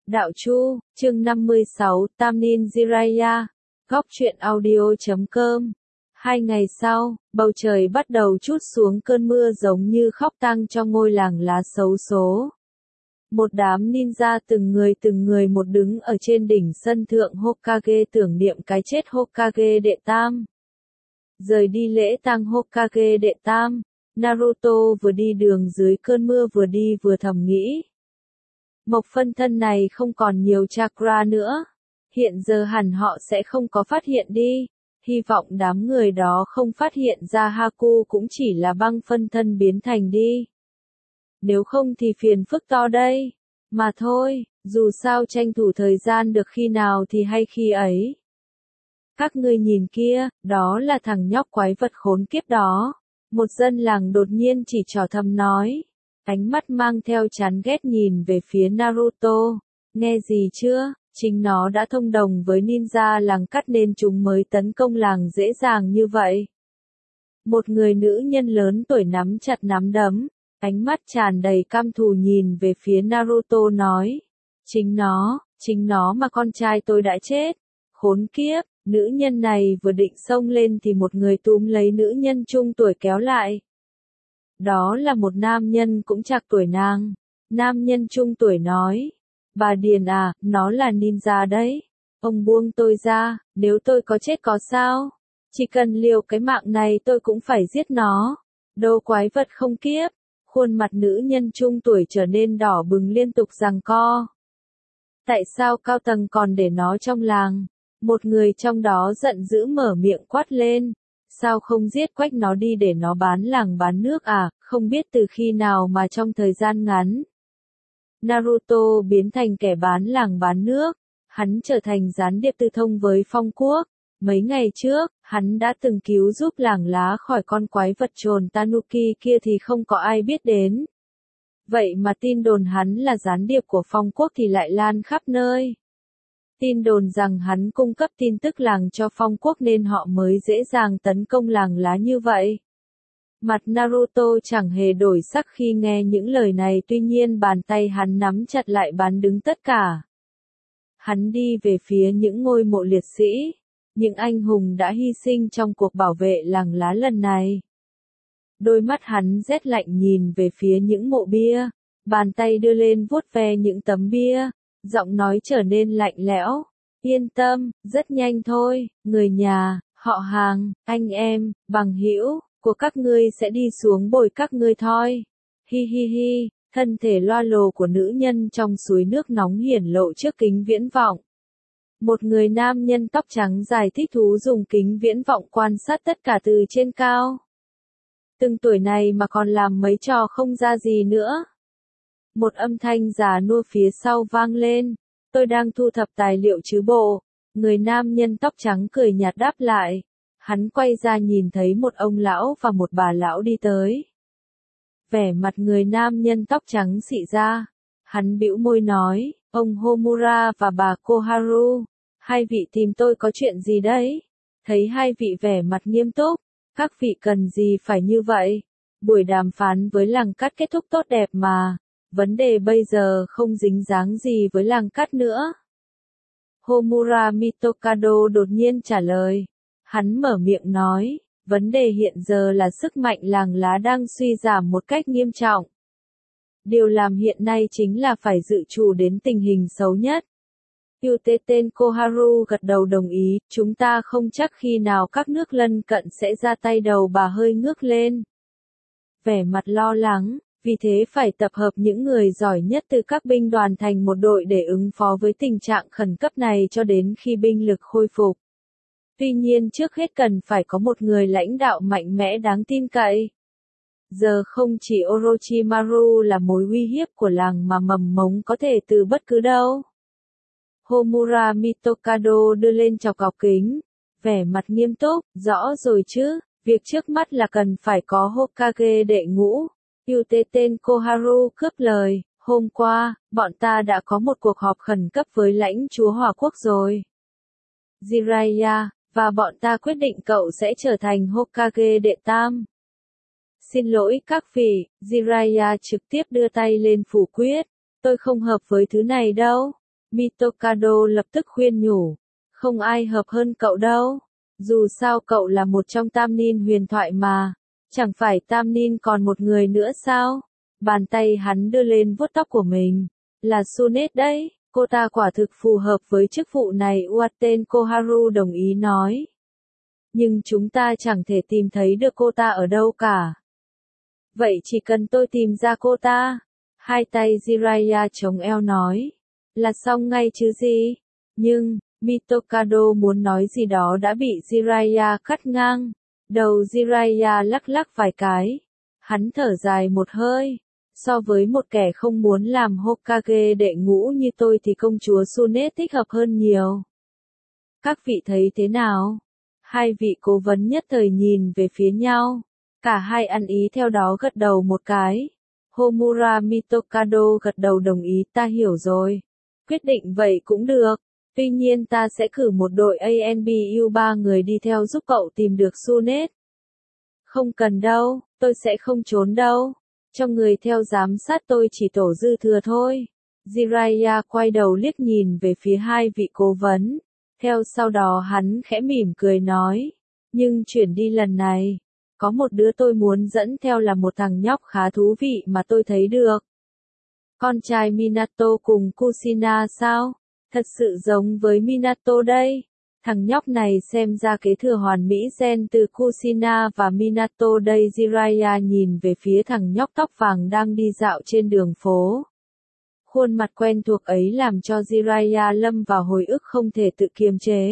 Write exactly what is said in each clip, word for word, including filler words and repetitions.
Đạo Chu, chương năm mươi sáu, Tam Nin Jiraiya, góc truyện audio chấm com. Hai ngày sau, bầu trời bắt đầu trút xuống cơn mưa giống như khóc tang cho ngôi làng lá xấu số. Một đám ninja từng người từng người một đứng ở trên đỉnh sân thượng Hokage tưởng niệm cái chết Hokage đệ tam. Rời đi lễ tang Hokage đệ tam, Naruto vừa đi đường dưới cơn mưa vừa đi vừa thầm nghĩ. Mộc phân thân này không còn nhiều chakra nữa. Hiện giờ hẳn họ sẽ không có phát hiện đi. Hy vọng đám người đó không phát hiện ra Haku cũng chỉ là băng phân thân biến thành đi. Nếu không thì phiền phức to đây. Mà thôi, dù sao tranh thủ thời gian được khi nào thì hay khi ấy. Các ngươi nhìn kia, đó là thằng nhóc quái vật khốn kiếp đó. Một dân làng đột nhiên chỉ trỏ thầm nói. Ánh mắt mang theo chán ghét nhìn về phía Naruto. Nghe gì chưa, chính nó đã thông đồng với ninja làng cắt nên chúng mới tấn công làng dễ dàng như vậy. Một người nữ nhân lớn tuổi nắm chặt nắm đấm, ánh mắt tràn đầy căm thù nhìn về phía Naruto nói. Chính nó, chính nó mà con trai tôi đã chết. Khốn kiếp, nữ nhân này vừa định xông lên thì một người túm lấy nữ nhân trung tuổi kéo lại. Đó là một nam nhân cũng chạc tuổi nàng. Nam nhân trung tuổi nói. Bà Điền à, nó là ninja đấy. Ông buông tôi ra, nếu tôi có chết có sao? Chỉ cần liều cái mạng này tôi cũng phải giết nó. Đồ quái vật không kiếp. Khuôn mặt nữ nhân trung tuổi trở nên đỏ bừng liên tục giằng co. Tại sao cao tầng còn để nó trong làng? Một người trong đó giận dữ mở miệng quát lên. Sao không giết quách nó đi để nó bán làng bán nước à, không biết từ khi nào mà trong thời gian ngắn. Naruto biến thành kẻ bán làng bán nước, hắn trở thành gián điệp tư thông với Phong Quốc. Mấy ngày trước, hắn đã từng cứu giúp làng lá khỏi con quái vật trồn Tanuki kia thì không có ai biết đến. Vậy mà tin đồn hắn là gián điệp của Phong Quốc thì lại lan khắp nơi. Tin đồn rằng hắn cung cấp tin tức làng cho Phong Quốc nên họ mới dễ dàng tấn công làng lá như vậy. Mặt Naruto chẳng hề đổi sắc khi nghe những lời này, tuy nhiên bàn tay hắn nắm chặt lại bán đứng tất cả. Hắn đi về phía những ngôi mộ liệt sĩ, những anh hùng đã hy sinh trong cuộc bảo vệ làng lá lần này. Đôi mắt hắn rét lạnh nhìn về phía những mộ bia, bàn tay đưa lên vuốt ve những tấm bia. Giọng nói trở nên lạnh lẽo. Yên tâm, rất nhanh thôi, người nhà, họ hàng, anh em, bằng hữu của các ngươi sẽ đi xuống bồi các ngươi thôi. Hi hi hi, thân thể loa lồ của nữ nhân trong suối nước nóng hiển lộ trước kính viễn vọng. Một người nam nhân tóc trắng dài thích thú dùng kính viễn vọng quan sát tất cả từ trên cao. Từng tuổi này mà còn làm mấy trò không ra gì nữa. Một âm thanh già nua phía sau vang lên. Tôi đang thu thập tài liệu chứ bộ. Người nam nhân tóc trắng cười nhạt đáp lại. Hắn quay ra nhìn thấy một ông lão và một bà lão đi tới. Vẻ mặt người nam nhân tóc trắng xị ra. Hắn bĩu môi nói, ông Homura và bà Koharu. Hai vị tìm tôi có chuyện gì đấy? Thấy hai vị vẻ mặt nghiêm túc. Các vị cần gì phải như vậy? Buổi đàm phán với làng cắt kết thúc tốt đẹp mà. Vấn đề bây giờ không dính dáng gì với làng cắt nữa. Homura Mitokado đột nhiên trả lời. Hắn mở miệng nói, vấn đề hiện giờ là sức mạnh làng lá đang suy giảm một cách nghiêm trọng. Điều làm hiện nay chính là phải dự trù đến tình hình xấu nhất. Yuteten Koharu gật đầu đồng ý, chúng ta không chắc khi nào các nước lân cận sẽ ra tay. Đầu bà hơi ngước lên. Vẻ mặt lo lắng. Vì thế phải tập hợp những người giỏi nhất từ các binh đoàn thành một đội để ứng phó với tình trạng khẩn cấp này cho đến khi binh lực khôi phục. Tuy nhiên trước hết cần phải có một người lãnh đạo mạnh mẽ đáng tin cậy. Giờ không chỉ Orochimaru là mối uy hiếp của làng mà mầm mống có thể từ bất cứ đâu. Homura Mitokado đưa lên chọc cọc kính, vẻ mặt nghiêm túc, rõ rồi chứ, việc trước mắt là cần phải có Hokage đệ ngũ. Yuteten Koharu cướp lời, hôm qua, bọn ta đã có một cuộc họp khẩn cấp với lãnh chúa Hỏa Quốc rồi. Jiraiya, và bọn ta quyết định cậu sẽ trở thành Hokage đệ tam. Xin lỗi các vị, Jiraiya trực tiếp đưa tay lên phủ quyết. Tôi không hợp với thứ này đâu. Mitokado lập tức khuyên nhủ. Không ai hợp hơn cậu đâu. Dù sao cậu là một trong tam nin huyền thoại mà. Chẳng phải tam nin còn một người nữa sao? Bàn tay hắn đưa lên vuốt tóc của mình. Là Tsunade đấy, cô ta quả thực phù hợp với chức vụ này, Uaten Koharu đồng ý nói. Nhưng chúng ta chẳng thể tìm thấy được cô ta ở đâu cả. Vậy chỉ cần tôi tìm ra cô ta. Hai tay Jiraiya chống eo nói. Là xong ngay chứ gì? Nhưng, Mitokado muốn nói gì đó đã bị Jiraiya cắt ngang. Đầu Jiraiya lắc lắc vài cái. Hắn thở dài một hơi. So với một kẻ không muốn làm Hokage đệ ngũ như tôi thì công chúa Tsunade thích hợp hơn nhiều. Các vị thấy thế nào? Hai vị cố vấn nhất thời nhìn về phía nhau. Cả hai ăn ý theo đó gật đầu một cái. Homura Mitokado gật đầu đồng ý, ta hiểu rồi. Quyết định vậy cũng được. Tuy nhiên ta sẽ cử một đội a en bê u ba người đi theo giúp cậu tìm được Tsunade. Không cần đâu, tôi sẽ không trốn đâu. Trong người theo giám sát tôi chỉ tổ dư thừa thôi. Jiraiya quay đầu liếc nhìn về phía hai vị cố vấn. Theo sau đó hắn khẽ mỉm cười nói. Nhưng chuyển đi lần này, có một đứa tôi muốn dẫn theo là một thằng nhóc khá thú vị mà tôi thấy được. Con trai Minato cùng Kushina sao? Thật sự giống với Minato đây. Thằng nhóc này xem ra kế thừa hoàn mỹ gen từ Kushina và Minato đây. Jiraiya nhìn về phía thằng nhóc tóc vàng đang đi dạo trên đường phố. Khuôn mặt quen thuộc ấy làm cho Jiraiya lâm vào hồi ức không thể tự kiềm chế.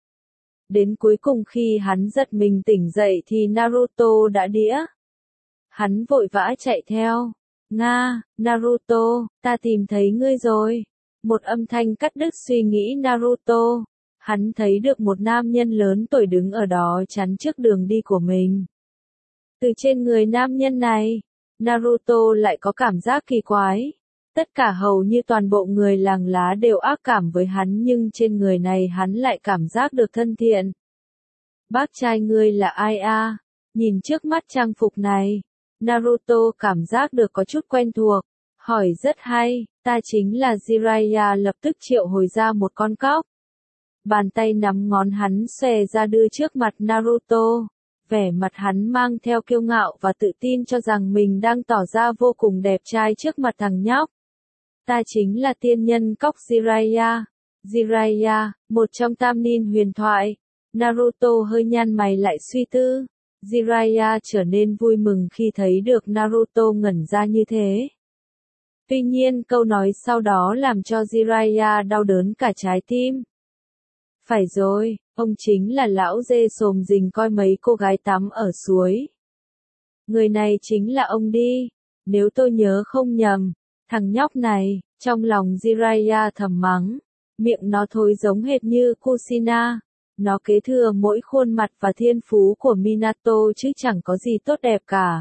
Đến cuối cùng khi hắn giật mình tỉnh dậy thì Naruto đã đĩa. Hắn vội vã chạy theo. Nga, Naruto, ta tìm thấy ngươi rồi. Một âm thanh cắt đứt suy nghĩ Naruto. Hắn thấy được một nam nhân lớn tuổi đứng ở đó chắn trước đường đi của mình. Từ trên người nam nhân này, Naruto lại có cảm giác kỳ quái. Tất cả hầu như toàn bộ người làng lá đều ác cảm với hắn nhưng trên người này hắn lại cảm giác được thân thiện. Bác trai ngươi là ai a? Nhìn trước mắt trang phục này, Naruto cảm giác được có chút quen thuộc. Hỏi rất hay, ta chính là Jiraiya lập tức triệu hồi ra một con cóc. Bàn tay nắm ngón hắn xòe ra đưa trước mặt Naruto. Vẻ mặt hắn mang theo kiêu ngạo và tự tin cho rằng mình đang tỏ ra vô cùng đẹp trai trước mặt thằng nhóc. Ta chính là tiên nhân cóc Jiraiya. Jiraiya, một trong tam nin huyền thoại. Naruto hơi nhăn mày lại suy tư. Jiraiya trở nên vui mừng khi thấy được Naruto ngẩn ra như thế. Tuy nhiên câu nói sau đó làm cho Jiraiya đau đớn cả trái tim. Phải rồi, ông chính là lão dê xồm rình coi mấy cô gái tắm ở suối. Người này chính là ông đi. Nếu tôi nhớ không nhầm, thằng nhóc này, trong lòng Jiraiya thầm mắng. Miệng nó thối giống hệt như Kushina. Nó kế thừa mỗi khuôn mặt và thiên phú của Minato chứ chẳng có gì tốt đẹp cả.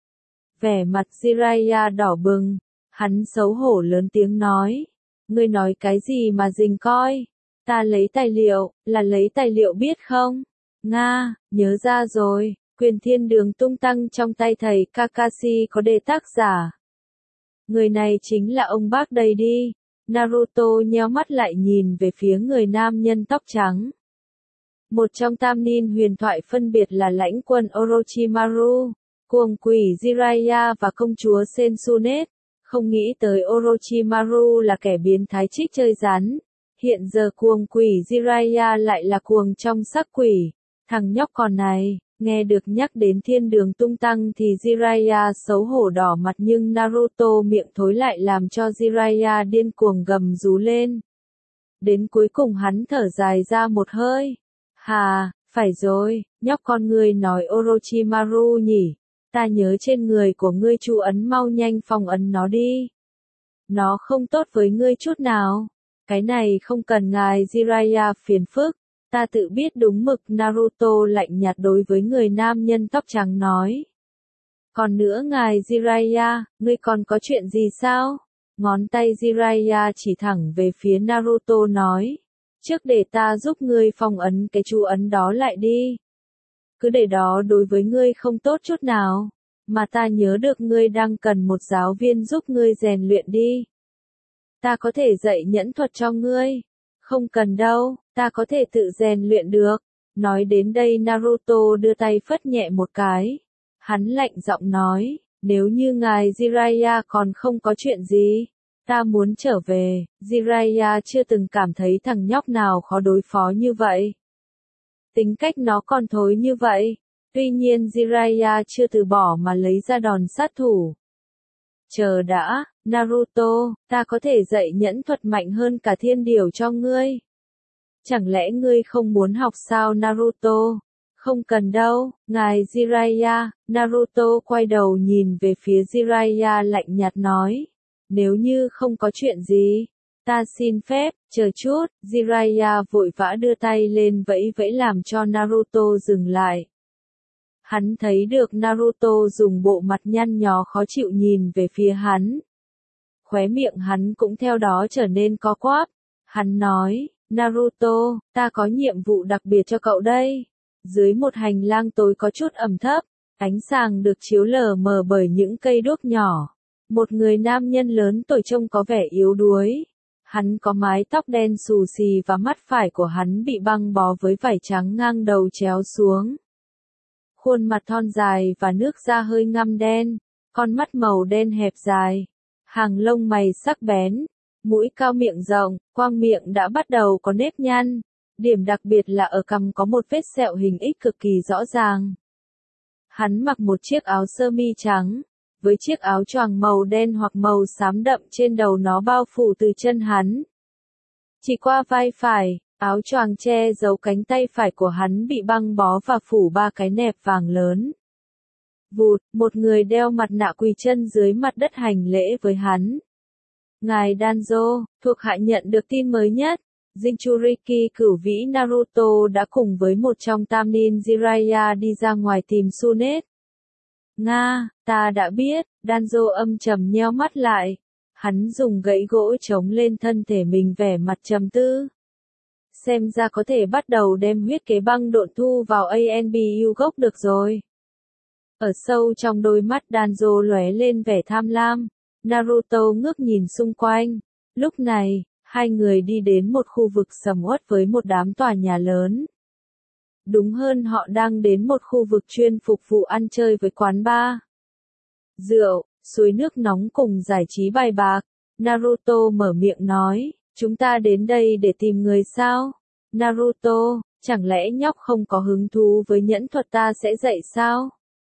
Vẻ mặt Jiraiya đỏ bừng. Hắn xấu hổ lớn tiếng nói. Ngươi nói cái gì mà rình coi? Ta lấy tài liệu, là lấy tài liệu biết không? Nga, nhớ ra rồi, quyền thiên đường tung tăng trong tay thầy Kakashi có đề tác giả. Người này chính là ông bác đây đi. Naruto nheo mắt lại nhìn về phía người nam nhân tóc trắng. Một trong tam nin huyền thoại phân biệt là lãnh quân Orochimaru, cuồng quỷ Jiraiya và công chúa Sensune. Không nghĩ tới Orochimaru là kẻ biến thái trích chơi rắn. Hiện giờ cuồng quỷ Jiraiya lại là cuồng trong sắc quỷ. Thằng nhóc con này, nghe được nhắc đến thiên đường tung tăng thì Jiraiya xấu hổ đỏ mặt nhưng Naruto miệng thối lại làm cho Jiraiya điên cuồng gầm rú lên. Đến cuối cùng hắn thở dài ra một hơi. Hà, phải rồi, nhóc con ngươi nói Orochimaru nhỉ. Ta nhớ trên người của ngươi chú ấn, mau nhanh phong ấn nó đi. Nó không tốt với ngươi chút nào. Cái này không cần ngài Jiraiya phiền phức. Ta tự biết đúng mực. Naruto lạnh nhạt đối với người nam nhân tóc trắng nói. Còn nữa ngài Jiraiya, ngươi còn có chuyện gì sao? Ngón tay Jiraiya chỉ thẳng về phía Naruto nói. Trước để ta giúp ngươi phong ấn cái chú ấn đó lại đi. Cứ để đó đối với ngươi không tốt chút nào. Mà ta nhớ được ngươi đang cần một giáo viên giúp ngươi rèn luyện đi. ta có thể dạy nhẫn thuật cho ngươi. Không cần đâu, ta có thể tự rèn luyện được. Nói đến đây Naruto đưa tay phất nhẹ một cái. Hắn lạnh giọng nói, nếu như ngài Jiraiya còn không có chuyện gì, ta muốn trở về. Jiraiya chưa từng cảm thấy thằng nhóc nào khó đối phó như vậy. Tính cách nó còn thối như vậy. Tuy nhiên Jiraiya chưa từ bỏ mà lấy ra đòn sát thủ. Chờ đã, Naruto, ta có thể dạy nhẫn thuật mạnh hơn cả thiên điểu cho ngươi. Chẳng lẽ ngươi không muốn học sao Naruto? Không cần đâu, ngài Jiraiya. Naruto quay đầu nhìn về phía Jiraiya lạnh nhạt nói. Nếu như không có chuyện gì, ta xin phép, chờ chút. Jiraiya vội vã đưa tay lên vẫy vẫy làm cho Naruto dừng lại. Hắn thấy được Naruto dùng bộ mặt nhăn nhó khó chịu nhìn về phía hắn. Khóe miệng hắn cũng theo đó trở nên co quắp. Hắn nói, Naruto, ta có nhiệm vụ đặc biệt cho cậu đây. Dưới một hành lang tối có chút ẩm thấp, ánh sáng được chiếu lờ mờ bởi những cây đuốc nhỏ. Một người nam nhân lớn tuổi trông có vẻ yếu đuối. Hắn có mái tóc đen xù xì và mắt phải của hắn bị băng bó với vải trắng ngang đầu chéo xuống. Khuôn mặt thon dài và nước da hơi ngăm đen, con mắt màu đen hẹp dài, hàng lông mày sắc bén, mũi cao miệng rộng, quang miệng đã bắt đầu có nếp nhăn. Điểm đặc biệt là ở cằm có một vết sẹo hình X cực kỳ rõ ràng. Hắn mặc một chiếc áo sơ mi trắng, với chiếc áo choàng màu đen hoặc màu xám đậm trên đầu nó bao phủ từ chân hắn. Chỉ qua vai phải, áo choàng che giấu cánh tay phải của hắn bị băng bó và phủ ba cái nẹp vàng lớn. Vụt, một người đeo mặt nạ quỳ chân dưới mặt đất hành lễ với hắn. Ngài Danzo, thuộc hạ nhận được tin mới nhất. Jinchuriki cửu vĩ Naruto đã cùng với một trong tam nin Jiraiya đi ra ngoài tìm Tsunade. Nga, ta đã biết, Danzo âm trầm nheo mắt lại. Hắn dùng gậy gỗ chống lên thân thể mình vẻ mặt trầm tư. Xem ra có thể bắt đầu đem huyết kế băng độn thu vào a en bê u gốc được rồi. Ở sâu trong đôi mắt Danzo lóe lên vẻ tham lam. Naruto ngước nhìn xung quanh. Lúc này, hai người đi đến một khu vực sầm uất với một đám tòa nhà lớn. Đúng hơn họ đang đến một khu vực chuyên phục vụ ăn chơi với quán bar, rượu, suối nước nóng cùng giải trí bài bạc. Naruto mở miệng nói, chúng ta đến đây để tìm người sao? Naruto, chẳng lẽ nhóc không có hứng thú với nhẫn thuật ta sẽ dạy sao?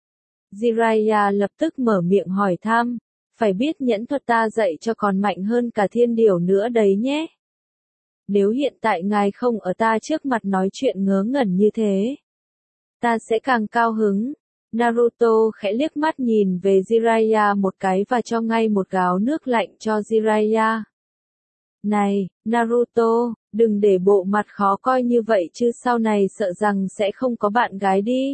Jiraiya lập tức mở miệng hỏi thăm, phải biết nhẫn thuật ta dạy cho còn mạnh hơn cả thiên điểu nữa đấy nhé. Nếu hiện tại ngài không ở ta trước mặt nói chuyện ngớ ngẩn như thế, ta sẽ càng cao hứng. Naruto khẽ liếc mắt nhìn về Jiraiya một cái và cho ngay một gáo nước lạnh cho Jiraiya. Này, Naruto, đừng để bộ mặt khó coi như vậy chứ sau này sợ rằng sẽ không có bạn gái đi.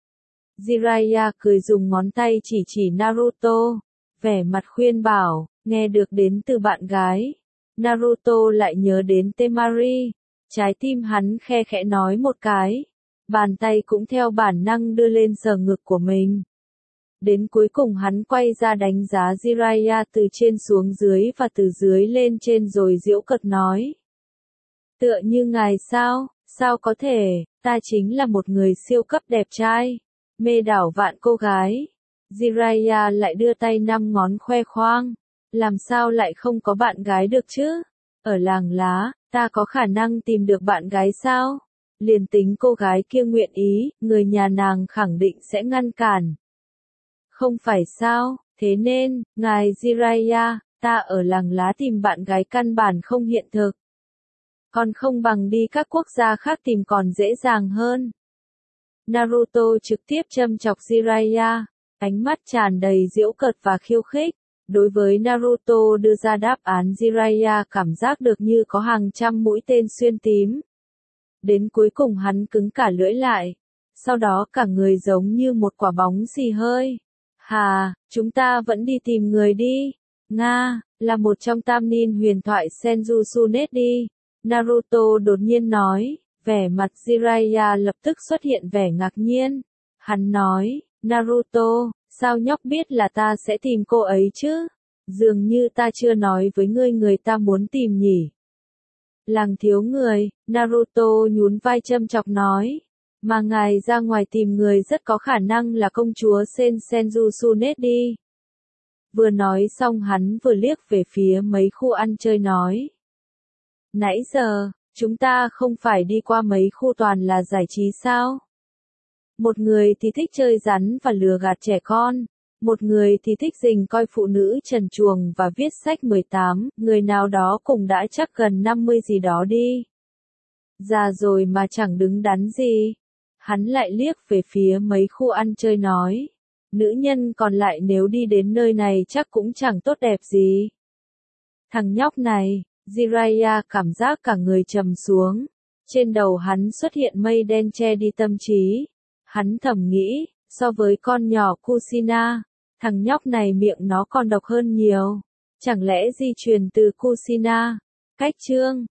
Jiraiya cười dùng ngón tay chỉ chỉ Naruto, vẻ mặt khuyên bảo, nghe được đến từ bạn gái. Naruto lại nhớ đến Temari, trái tim hắn khe khẽ nói một cái, bàn tay cũng theo bản năng đưa lên sờ ngực của mình. Đến cuối cùng hắn quay ra đánh giá Jiraiya từ trên xuống dưới và từ dưới lên trên rồi giễu cợt nói. Tựa như ngài sao, sao có thể, ta chính là một người siêu cấp đẹp trai, mê đảo vạn cô gái. Jiraiya lại đưa tay năm ngón khoe khoang, làm sao lại không có bạn gái được chứ? Ở làng lá, ta có khả năng tìm được bạn gái sao? Liền tính cô gái kia nguyện ý, người nhà nàng khẳng định sẽ ngăn cản. Không phải sao, thế nên, ngài Jiraiya, ta ở làng lá tìm bạn gái căn bản không hiện thực. Còn không bằng đi các quốc gia khác tìm còn dễ dàng hơn. Naruto trực tiếp châm chọc Jiraiya, ánh mắt tràn đầy giễu cợt và khiêu khích. Đối với Naruto đưa ra đáp án Jiraiya cảm giác được như có hàng trăm mũi tên xuyên tím. Đến cuối cùng hắn cứng cả lưỡi lại. Sau đó cả người giống như một quả bóng xì hơi. Hà, chúng ta vẫn đi tìm người đi. Nga, là một trong tam nin huyền thoại Senju Tsunade đi. Naruto đột nhiên nói, vẻ mặt Jiraiya lập tức xuất hiện vẻ ngạc nhiên. Hắn nói, Naruto, sao nhóc biết là ta sẽ tìm cô ấy chứ? Dường như ta chưa nói với ngươi người ta muốn tìm nhỉ. Làng thiếu người, Naruto nhún vai châm chọc nói. Mà ngài ra ngoài tìm người rất có khả năng là công chúa Sen Senju Tsunade đi. Vừa nói xong hắn vừa liếc về phía mấy khu ăn chơi nói. Nãy giờ, chúng ta không phải đi qua mấy khu toàn là giải trí sao? Một người thì thích chơi rắn và lừa gạt trẻ con, một người thì thích rình coi phụ nữ trần truồng và viết sách mười tám, người nào đó cũng đã chắc gần năm mươi gì đó đi. Già rồi mà chẳng đứng đắn gì. Hắn lại liếc về phía mấy khu ăn chơi nói. Nữ nhân còn lại nếu đi đến nơi này chắc cũng chẳng tốt đẹp gì. Thằng nhóc này, Jiraiya cảm giác cả người trầm xuống. Trên đầu hắn xuất hiện mây đen che đi tâm trí. Hắn thầm nghĩ, so với con nhỏ Kushina, thằng nhóc này miệng nó còn độc hơn nhiều. Chẳng lẽ di truyền từ Kushina? Cách chương